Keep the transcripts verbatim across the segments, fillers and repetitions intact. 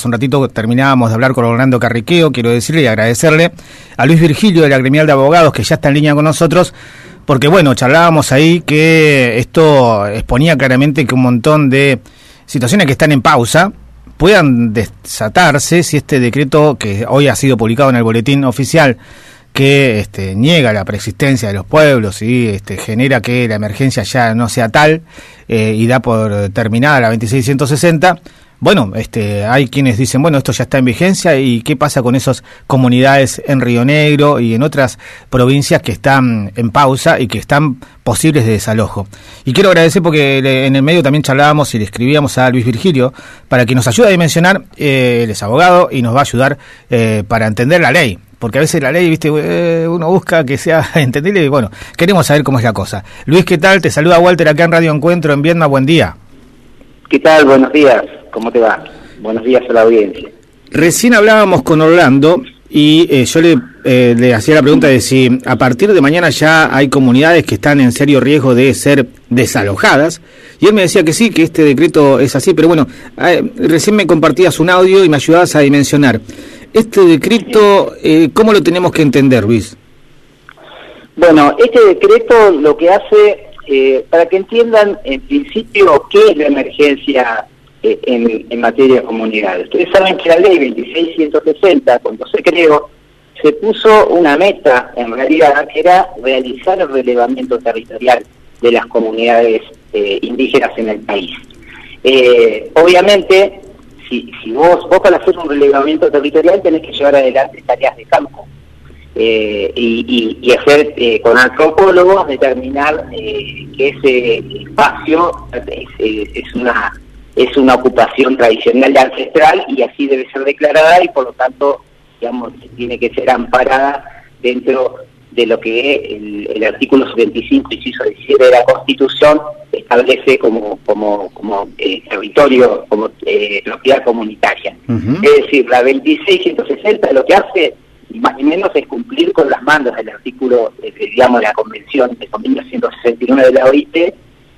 Hace un ratito terminábamos de hablar con Orlando Carriqueo. Quiero decirle y agradecerle a Luis Virgilio de la Gremial de Abogados, que ya está en línea con nosotros, porque bueno, charlábamos ahí que esto exponía claramente que un montón de situaciones que están en pausa puedan desatarse si este decreto, que hoy ha sido publicado en el boletín oficial, que este, niega la preexistencia de los pueblos y este, genera que la emergencia ya no sea tal eh, y da por terminada la veintiséis ciento sesenta. Bueno, este, hay quienes dicen, bueno, esto ya está en vigencia, y qué pasa con esas comunidades en Río Negro y en otras provincias que están en pausa y que están posibles de desalojo. Y quiero agradecer porque le, en el medio también charlábamos y le escribíamos a Luis Virgilio para que nos ayude a dimensionar. Eh, él es abogado y nos va a ayudar eh, para entender la ley. Porque a veces la ley, viste, eh, uno busca que sea entendible y bueno, queremos saber cómo es la cosa. Luis, ¿qué tal? Te saluda Walter acá en Radio Encuentro en Viedma, buen día. ¿Qué tal? Buenos días, ¿cómo te va? Buenos días a la audiencia. Recién hablábamos con Orlando y eh, yo le, eh, le hacía la pregunta de si a partir de mañana ya hay comunidades que están en serio riesgo de ser desalojadas, y él me decía que sí, que este decreto es así, pero bueno, eh, recién me compartías un audio y me ayudabas a dimensionar. Este decreto, eh, ¿cómo lo tenemos que entender, Luis? Bueno, este decreto lo que hace, eh, para que entiendan en principio qué es la emergencia eh, en, en materia de comunidades. Ustedes saben que la ley veintiséis ciento sesenta, cuando se creó, se puso una meta, en realidad, que era realizar el relevamiento territorial de las comunidades eh, indígenas en el país. Eh, obviamente, Si, si vos, vos para hacer un relevamiento territorial tenés que llevar adelante tareas de campo eh, y, y, y hacer eh, con antropólogos determinar eh, que ese espacio es, es, es una es una ocupación tradicional y ancestral, y así debe ser declarada, y por lo tanto, digamos, tiene que ser amparada dentro de lo que el, el artículo setenta y cinco, inciso diecisiete de la Constitución establece como como como eh, territorio, como eh, propiedad comunitaria. Uh-huh. Es decir, la veintiséis ciento sesenta lo que hace, más o menos, es cumplir con las mandas del artículo, eh, digamos, de la Convención de mil ciento sesenta y nueve de la O I T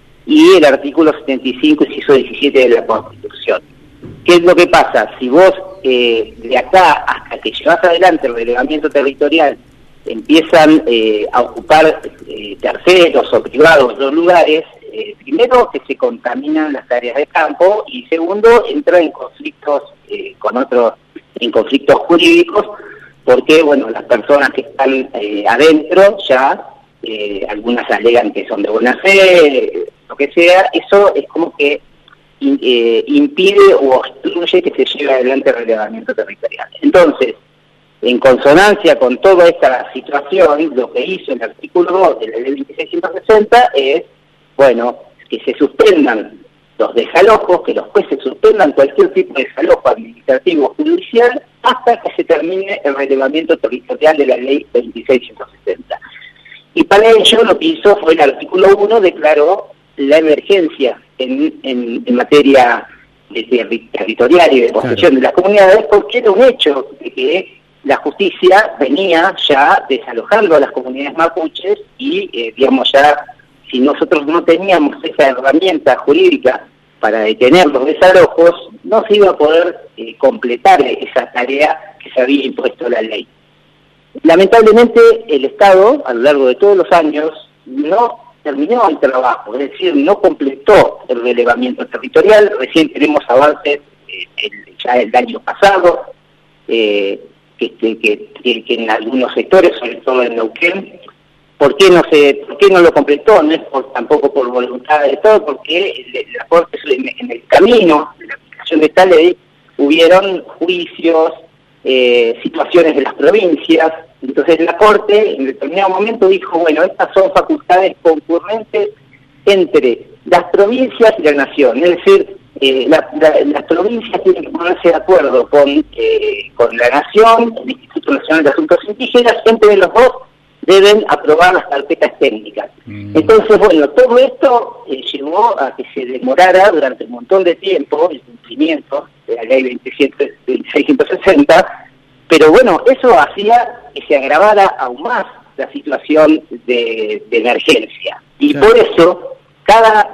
y el artículo setenta y cinco, inciso diecisiete de la Constitución. ¿Qué es lo que pasa? Si vos, eh, de acá hasta que llevas adelante el relevamiento territorial, empiezan eh, a ocupar eh, terceros o privados los lugares, eh, primero que se contaminan las áreas de campo, y segundo, entra en conflictos eh, con otros, en conflictos jurídicos, porque bueno, las personas que están eh, adentro ya, eh, algunas alegan que son de buena fe, lo que sea, eso es como que in, eh, impide o obstruye que se lleve adelante el relevamiento territorial. Entonces, en consonancia con toda esta situación, lo que hizo el artículo dos de la ley veintiséis ciento sesenta es, bueno, que se suspendan los desalojos, que los jueces suspendan cualquier tipo de desalojo administrativo o judicial hasta que se termine el relevamiento territorial de la ley veintiséis ciento sesenta. Y para ello lo que hizo fue el artículo uno, declaró la emergencia en, en, en materia de ter- territorial y de posesión claro. de las comunidades, porque era un hecho de que la justicia venía ya desalojando a las comunidades mapuches y, eh, digamos, ya si nosotros no teníamos esa herramienta jurídica para detener los desalojos, no se iba a poder eh, completar esa tarea que se había impuesto la ley. Lamentablemente, el Estado, a lo largo de todos los años, no terminó el trabajo, es decir, no completó el relevamiento territorial. Recién tenemos avances eh, el, ya el año pasado, eh, Que, que, que, que en algunos sectores, sobre todo en Neuquén, ¿por qué no se, por qué no lo completó? No es por, tampoco por voluntad de todo, porque la Corte, en el camino de la aplicación de esta ley, hubieron juicios, eh, situaciones de las provincias. Entonces la Corte en determinado momento dijo, bueno, estas son facultades concurrentes entre las provincias y la nación, es decir, Eh, la, la, las provincias tienen que ponerse de acuerdo con, eh, con la Nación, el Instituto Nacional de Asuntos Indígenas, entre los dos deben aprobar las carpetas técnicas. Mm. Entonces, bueno, todo esto eh, llevó a que se demorara durante un montón de tiempo el cumplimiento de la ley veintiséis ciento sesenta, pero bueno, eso hacía que se agravara aún más la situación de, de emergencia. Y claro. por eso, cada...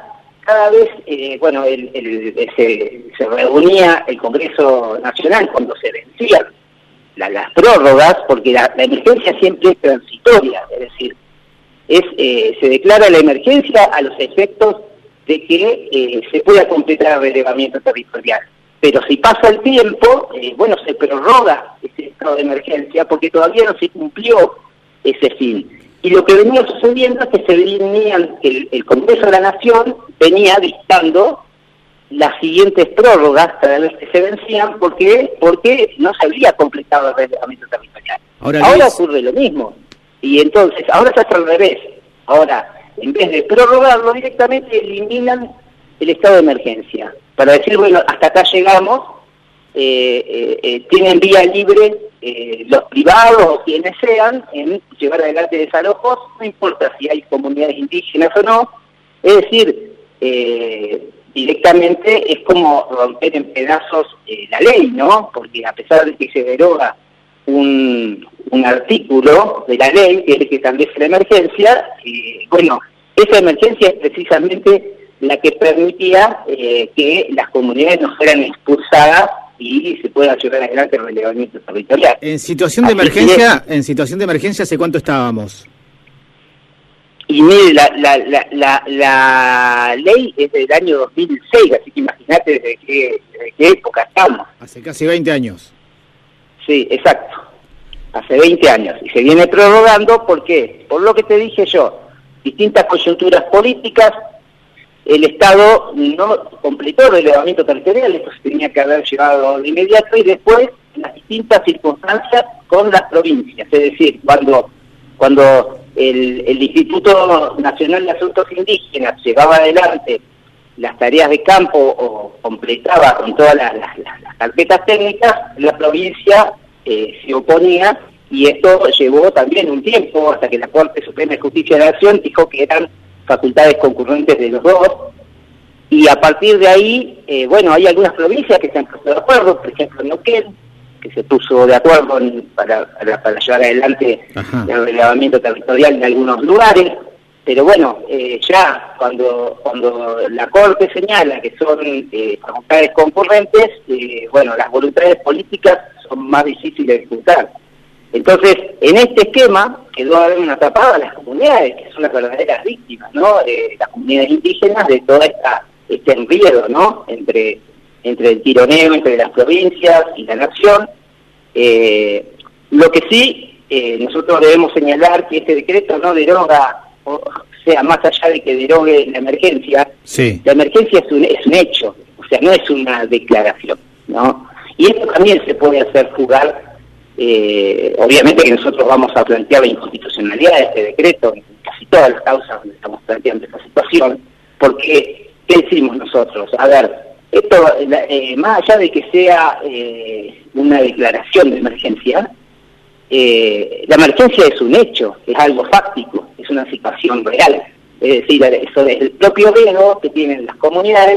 cada vez, eh, bueno, el, el, se, se reunía el Congreso Nacional cuando se vencían la, las prórrogas, porque la, la emergencia siempre es transitoria, es decir, es eh, se declara la emergencia a los efectos de que eh, se pueda completar el relevamiento territorial. Pero si pasa el tiempo, eh, bueno, se prorroga ese estado de emergencia porque todavía no se cumplió ese fin. Y lo que venía sucediendo es que se venían, el, el Congreso de la Nación venía dictando las siguientes prórrogas cada vez que se vencían, porque porque no se había completado el relevamiento territorial. Ahora, ahora ocurre lo mismo. Y entonces, ahora se hace al revés. Ahora, en vez de prorrogarlo directamente, eliminan el estado de emergencia. Para decir, bueno, hasta acá llegamos, eh, eh, eh, tienen vía libre eh, los privados o quienes sean en llevar adelante desalojos, no importa si hay comunidades indígenas o no, es decir, eh, directamente es como romper en pedazos eh, la ley, ¿no? Porque a pesar de que se deroga un, un artículo de la ley, que es el que establece la emergencia, eh, bueno, esa emergencia es precisamente la que permitía eh, que las comunidades no fueran expulsadas y se pueda llevar adelante el relevamiento territorial. En situación de Así emergencia, que, en situación de emergencia, ¿hace cuánto estábamos? Y mire, la, la, la, la, la ley es del año dos mil seis, así que imagínate desde qué, desde qué época estamos. Hace casi veinte años. Sí, exacto. Hace veinte años. Y se viene prorrogando, ¿por qué? Por lo que te dije yo, distintas coyunturas políticas. El Estado no completó el relevamiento territorial, esto se tenía que haber llevado de inmediato, y después las distintas circunstancias con las provincias, es decir, cuando cuando el, el Instituto Nacional de Asuntos Indígenas llevaba adelante las tareas de campo o completaba con todas las, las, las carpetas técnicas, la provincia eh, se oponía, y esto llevó también un tiempo hasta que la Corte Suprema de Justicia de la Nación dijo que eran facultades concurrentes de los dos, y a partir de ahí, eh, bueno, hay algunas provincias que se han puesto de acuerdo, por ejemplo Neuquén, que se puso de acuerdo en, para, para, para llevar adelante Ajá. el relevamiento territorial en algunos lugares, pero bueno, eh, ya cuando cuando la Corte señala que son eh, facultades concurrentes, eh, bueno, las voluntades políticas son más difíciles de ejecutar. Entonces, en este esquema quedó a haber una tapada a las comunidades, que son las verdaderas víctimas, ¿no? Eh, las comunidades indígenas de toda esta este enredo, ¿no? Entre entre el tironeo entre las provincias y la nación. Eh, lo que sí, eh, nosotros debemos señalar que este decreto no deroga, o sea, más allá de que derogue la emergencia, sí. La emergencia es un, es un hecho, o sea, no es una declaración, ¿no? Y esto también se puede hacer jugar. Eh, obviamente que nosotros vamos a plantear la inconstitucionalidad de este decreto en casi todas las causas donde estamos planteando esta situación, porque, ¿qué decimos nosotros? A ver, esto, eh, más allá de que sea eh, una declaración de emergencia, eh, la emergencia es un hecho, es algo fáctico, es una situación real, es decir, eso es el propio riesgo que tienen las comunidades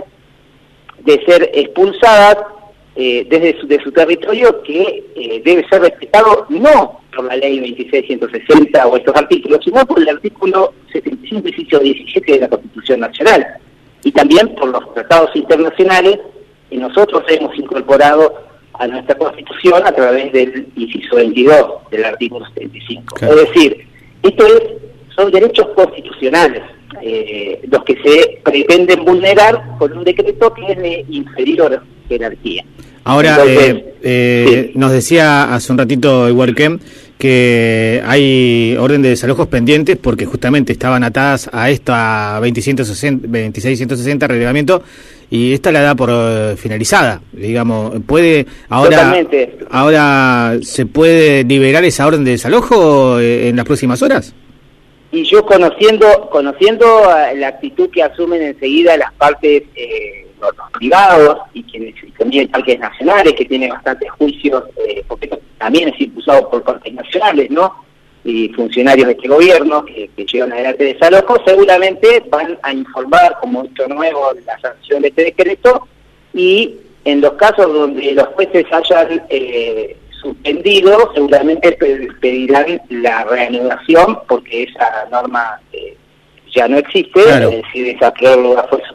de ser expulsadas Eh, desde su, de su territorio, que eh, debe ser respetado no por la ley veintiséis ciento sesenta o estos artículos, sino por el artículo setenta y cinco, inciso diecisiete de la Constitución Nacional, y también por los tratados internacionales que nosotros hemos incorporado a nuestra Constitución a través del inciso veintidós del artículo setenta y cinco. Claro. Es decir, esto es son derechos constitucionales eh, los que se pretenden vulnerar con un decreto que es de inferior jerarquía. Ahora, Entonces, eh, eh, sí. nos decía hace un ratito Huerquén que hay orden de desalojos pendientes porque justamente estaban atadas a esta veintiséis ciento sesenta relevamiento, y esta la da por uh, finalizada, digamos. ¿Puede ahora Totalmente. ahora se puede liberar esa orden de desalojo eh, en las próximas horas? Y yo conociendo conociendo la actitud que asumen enseguida las partes eh, los privados y quienes también parques nacionales, que tiene bastantes juicios, eh, porque esto también es impulsado por parques nacionales, ¿no? Y funcionarios de este gobierno que, que llevan adelante desalojos, seguramente van a informar como hecho nuevo la sanción de este decreto, y en los casos donde los jueces hayan eh, suspendido, seguramente pedirán la reanudación, porque esa norma eh, ya no existe, claro. Es decir, esa prórroga fue suspendida.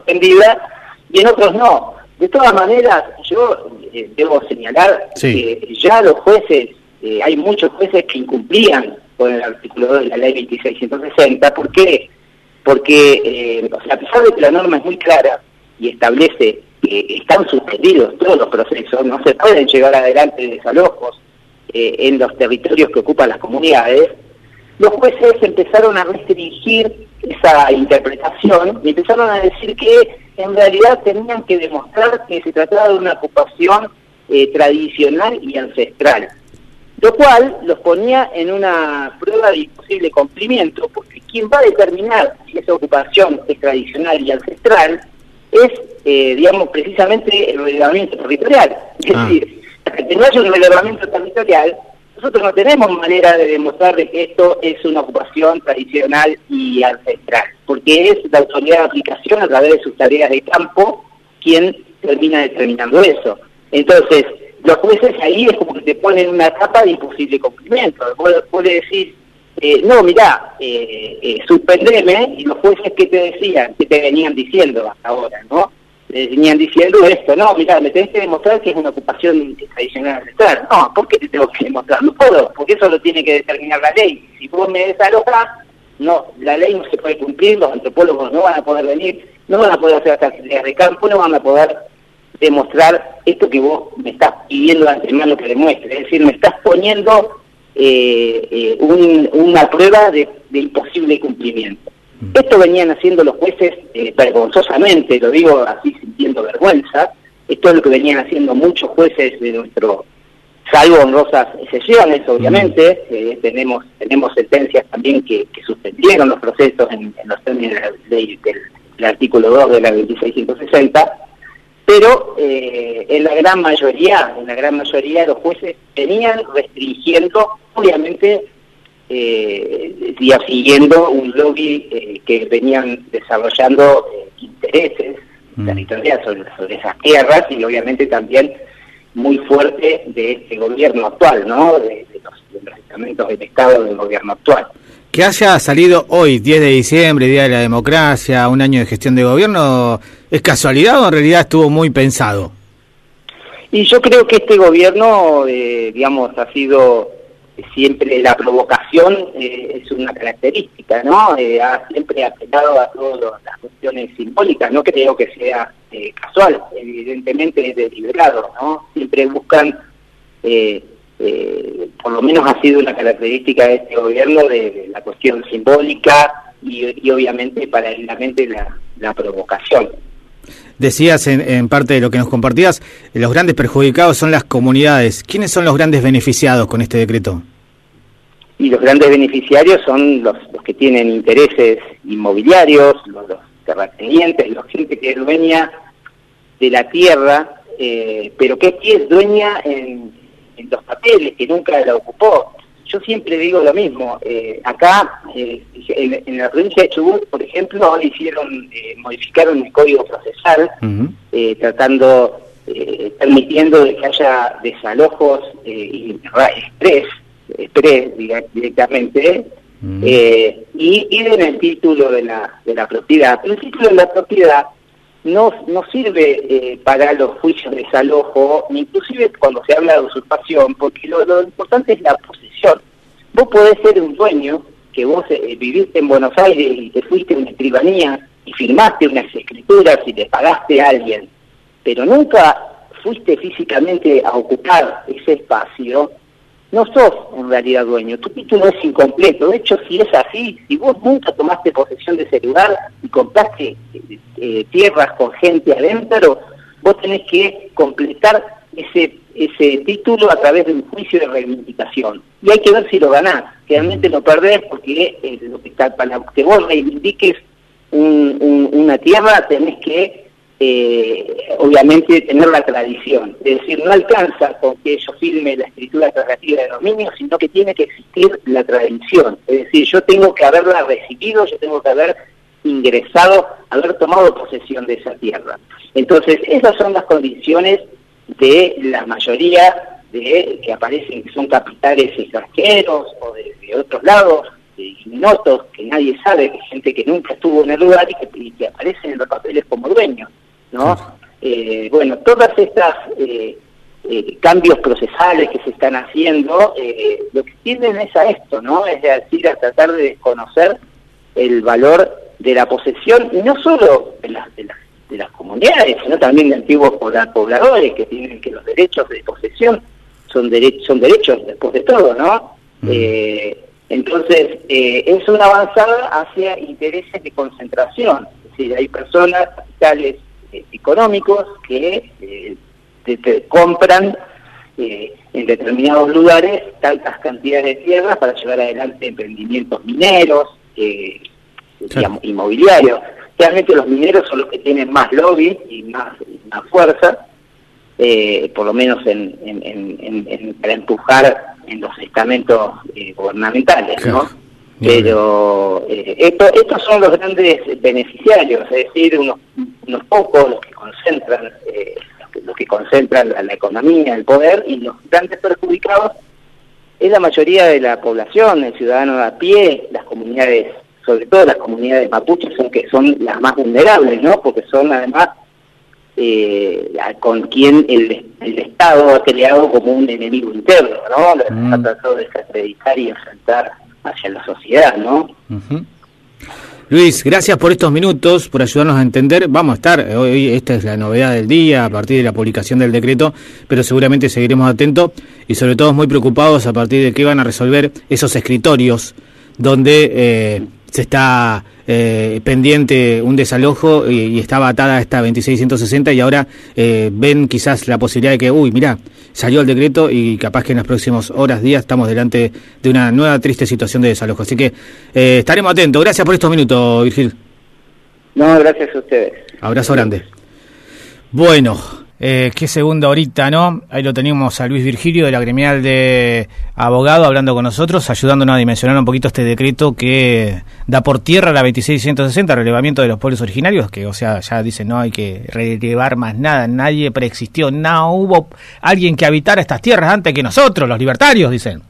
suspendida y en otros no. De todas maneras, yo eh, debo señalar sí. que ya los jueces, eh, hay muchos jueces que incumplían con el artículo dos de la ley veintiséis ciento sesenta. ¿Por qué? Porque, eh, o sea, a pesar de que la norma es muy clara y establece que están suspendidos todos los procesos, no se pueden llevar adelante desalojos eh, en los territorios que ocupan las comunidades, los jueces empezaron a restringir esa interpretación y empezaron a decir que en realidad tenían que demostrar que se trataba de una ocupación eh, tradicional y ancestral, lo cual los ponía en una prueba de imposible cumplimiento, porque quien va a determinar si esa ocupación es tradicional y ancestral es, eh, digamos, precisamente el relevamiento territorial. Es ah. decir, hasta que no haya un relevamiento territorial, nosotros no tenemos manera de demostrar de que esto es una ocupación tradicional y ancestral, porque es la autoridad de aplicación a través de sus tareas de campo quien termina determinando eso. Entonces, los jueces ahí es como que te ponen una capa de imposible cumplimiento. Vos podés decir, eh, no, mirá, eh, eh, suspendeme, y los jueces que te decían, que te venían diciendo hasta ahora, ¿no? Eh, venían diciendo esto, no, mirá, me tenés que demostrar que es una ocupación tradicional ancestral. No, ¿por qué te tengo que demostrar? No puedo, porque eso lo tiene que determinar la ley. Si vos me desalojás, no, la ley no se puede cumplir, los antropólogos no van a poder venir, no van a poder hacer estas actividades de campo, no van a poder demostrar esto que vos me estás pidiendo de antemano que demuestre. Es decir, me estás poniendo eh, eh, un, una prueba de, de imposible cumplimiento. Esto venían haciendo los jueces eh, vergonzosamente, lo digo así sintiendo vergüenza. Esto es lo que venían haciendo muchos jueces de nuestro, salvo honrosas excepciones, obviamente. Eh, tenemos tenemos sentencias también que, que suspendieron los procesos en, en los términos de la ley del, del artículo dos de la veintiséis ciento sesenta, pero eh, en la gran mayoría, en la gran mayoría los jueces venían restringiendo, obviamente, Eh, y siguiendo un lobby eh, que venían desarrollando eh, intereses mm. territoriales sobre, sobre esas tierras y obviamente también muy fuerte de este gobierno actual, ¿no? De, de, los, de los estamentos del Estado del gobierno actual. Que haya salido hoy, diez de diciembre, Día de la Democracia, un año de gestión de gobierno, ¿es casualidad o en realidad estuvo muy pensado? Y yo creo que este gobierno, eh, digamos, ha sido siempre la provocación, eh, es una característica, ¿no? Eh, ha siempre apelado a todas las cuestiones simbólicas, no creo que sea eh, casual, evidentemente es deliberado, ¿no? Siempre buscan, eh, eh, por lo menos ha sido una característica de este gobierno, de, de la cuestión simbólica y, y obviamente paralelamente la, la provocación. Decías en, en parte de lo que nos compartías, los grandes perjudicados son las comunidades. ¿Quiénes son los grandes beneficiados con este decreto? Y los grandes beneficiarios son los, los que tienen intereses inmobiliarios, los, los terratenientes, la gente que es dueña de la tierra, eh, pero que es dueña en, en los papeles, que nunca la ocupó. Yo siempre digo lo mismo, eh, acá eh, en, en la provincia de Chubut, por ejemplo, hicieron, eh, modificaron el código procesal, uh-huh. eh, tratando, eh, permitiendo de que haya desalojos eh, express, express directamente, uh-huh. eh, y piden el título de la, de la propiedad. Pero el título de la propiedad no, no sirve eh, para los juicios de desalojo, inclusive cuando se habla de usurpación, porque lo, lo importante es la posesión. Vos podés ser un dueño, que vos eh, viviste en Buenos Aires y te fuiste a una escribanía y firmaste unas escrituras y le pagaste a alguien, pero nunca fuiste físicamente a ocupar ese espacio, no sos en realidad dueño, tu título es incompleto. De hecho, si es así, si vos nunca tomaste posesión de ese lugar y compraste eh, eh, tierras con gente adentro, vos tenés que completar ese ese título a través de un juicio de reivindicación. Y hay que ver si lo ganás. Realmente lo perdés porque eh, lo que está, para que vos reivindiques un, un, una tierra tenés que Eh, obviamente tener la tradición, es decir, no alcanza con que yo firme la escritura narrativa de dominio, sino que tiene que existir la tradición, es decir, yo tengo que haberla recibido, yo tengo que haber ingresado, haber tomado posesión de esa tierra. Entonces, esas son las condiciones de la mayoría de que aparecen, que son capitales extranjeros o de, de otros lados, ignotos que nadie sabe, que gente que nunca estuvo en el lugar y que, y que aparecen en los papeles como dueños, ¿no? Sí. Eh, bueno, todas estas eh, eh, cambios procesales que se están haciendo, eh, lo que tienden es a esto, ¿no? Es decir, a tratar de desconocer el valor de la posesión, y no solo de las, de las, de las comunidades, sino también de antiguos pobladores que tienen que los derechos de posesión son, dere son derechos después de todo, ¿no? Mm. Eh, entonces, eh, es una avanzada hacia intereses de concentración, es decir, hay personas, capitales eh, económicos que eh, te, te compran eh, en determinados lugares tantas cantidades de tierras para llevar adelante emprendimientos mineros, eh, digamos, inmobiliarios. Realmente los mineros son los que tienen más lobby y más, y más fuerza, eh, por lo menos en, en, en, en, para empujar en los estamentos eh, gubernamentales, ¿no? Claro. Pero eh, esto, estos son los grandes beneficiarios, es decir, unos, unos pocos los que concentran, eh, los, que, los que concentran la, la economía, el poder, y los grandes perjudicados es la mayoría de la población, el ciudadano de a pie, las comunidades, sobre todo las comunidades mapuches, son que son las más vulnerables, ¿no? Porque son además eh, con quien el, el Estado ha creado como un enemigo interno, ¿no? Mm. Ha tratado de desacreditar y enfrentar hacia la sociedad, ¿no? Uh-huh. Luis, gracias por estos minutos, por ayudarnos a entender. Vamos a estar, hoy esta es la novedad del día, a partir de la publicación del decreto, pero seguramente seguiremos atentos y sobre todo muy preocupados a partir de qué van a resolver esos escritorios donde eh, se está eh, pendiente un desalojo y, y estaba atada a esta veintiséis ciento sesenta y ahora eh, ven quizás la posibilidad de que, uy, mirá, salió el decreto y capaz que en las próximas horas, días, estamos delante de una nueva triste situación de desalojo. Así que eh, estaremos atentos. Gracias por estos minutos, Virgil. No, gracias a ustedes. Abrazo grande. Bueno, eh, qué segunda horita, ¿no? Ahí lo teníamos a Luis Virgilio de la gremial de abogados hablando con nosotros, ayudándonos a dimensionar un poquito este decreto que da por tierra la veintiséis ciento sesenta, relevamiento de los pueblos originarios, que o sea, ya dicen, no hay que relevar más nada, nadie preexistió, no hubo alguien que habitara estas tierras antes que nosotros, los libertarios, dicen.